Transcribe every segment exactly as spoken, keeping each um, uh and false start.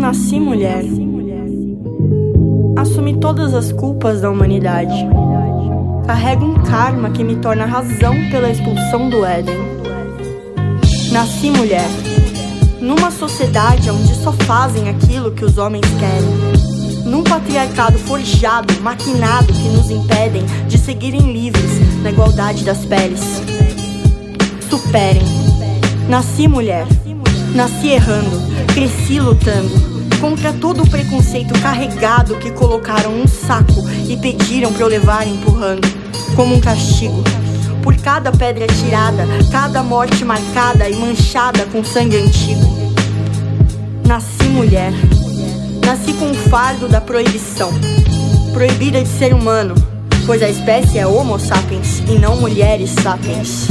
nasci mulher. Assumi todas as culpas da humanidade. Carrego um karma que me torna a razão pela expulsão do Éden. Nasci mulher. Numa sociedade onde só fazem aquilo que os homens querem. Num patriarcado forjado, maquinado, que nos impedem de seguirem livres na igualdade das peles. Superem. Nasci mulher. Nasci errando, cresci lutando contra todo o preconceito carregado que colocaram num saco e pediram pra eu levar empurrando, como um castigo. Por cada pedra tirada, cada morte marcada e manchada com sangue antigo. Nasci mulher. Nasci com o fardo da proibição, proibida de ser humano, pois a espécie é Homo sapiens e não mulheres sapiens.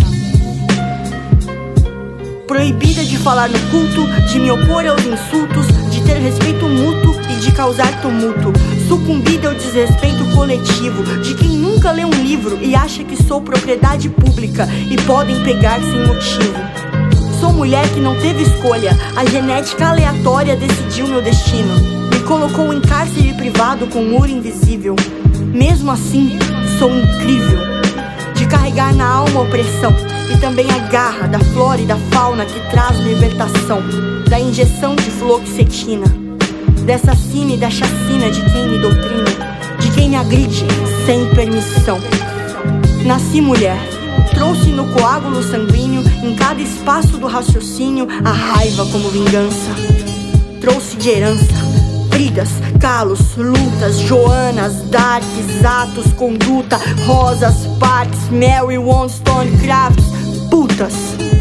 Proibida de falar no culto, de me opor aos insultos, de ter respeito mútuo e de causar tumulto. Sucumbida ao desrespeito coletivo de quem nunca lê um livro e acha que sou propriedade pública e podem pegar sem motivo. Sou mulher que não teve escolha, a genética aleatória decidiu meu destino. Me colocou em cárcere privado com muro invisível. Mesmo assim, sou incrível, de carregar na alma a opressão e também a garra da flora e da fauna que traz libertação, da injeção de fluoxetina, dessa sina e da chacina de quem me doutrina, de quem me agride sem permissão. Nasci mulher. Trouxe no coágulo sanguíneo, em cada espaço do raciocínio, a raiva como vingança. Trouxe de herança brigas, calos, lutas, Joanas, Darks, atos, conduta, Rosas, Parks, Mary Wollstonecraft, putas,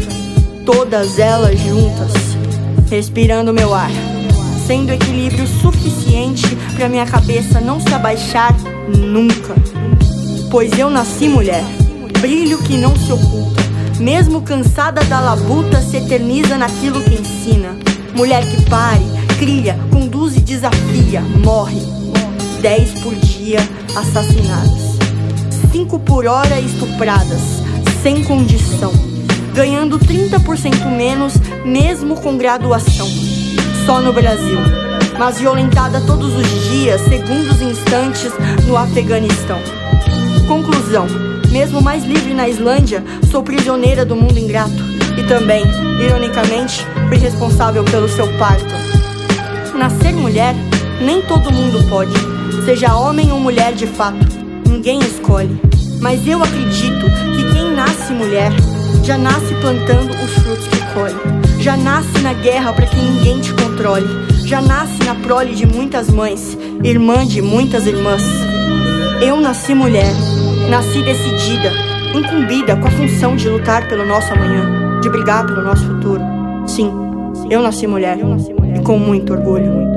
todas elas juntas, respirando meu ar, sendo equilíbrio suficiente pra minha cabeça não se abaixar nunca. Pois eu nasci mulher, brilho que não se oculta, mesmo cansada da labuta, se eterniza naquilo que ensina. Mulher que pare, cria, conduz e desafia, morre. Dez por dia assassinadas, cinco por hora estupradas, sem condição, ganhando trinta por cento menos, mesmo com graduação. Só no Brasil, mas violentada todos os dias, segundos e instantes, no Afeganistão. Conclusão: mesmo mais livre na Islândia, sou prisioneira do mundo ingrato. E também, ironicamente, fui responsável pelo seu parto. Nascer mulher, nem todo mundo pode, seja homem ou mulher de fato, ninguém escolhe. Mas eu acredito que quem nasce mulher, já nasce plantando os frutos que colhe. Já nasce na guerra para que ninguém te controle. Já nasce na prole de muitas mães, irmã de muitas irmãs. Eu nasci mulher, nasci decidida, incumbida com a função de lutar pelo nosso amanhã, de brigar pelo nosso futuro. Sim, eu nasci mulher, e com muito orgulho.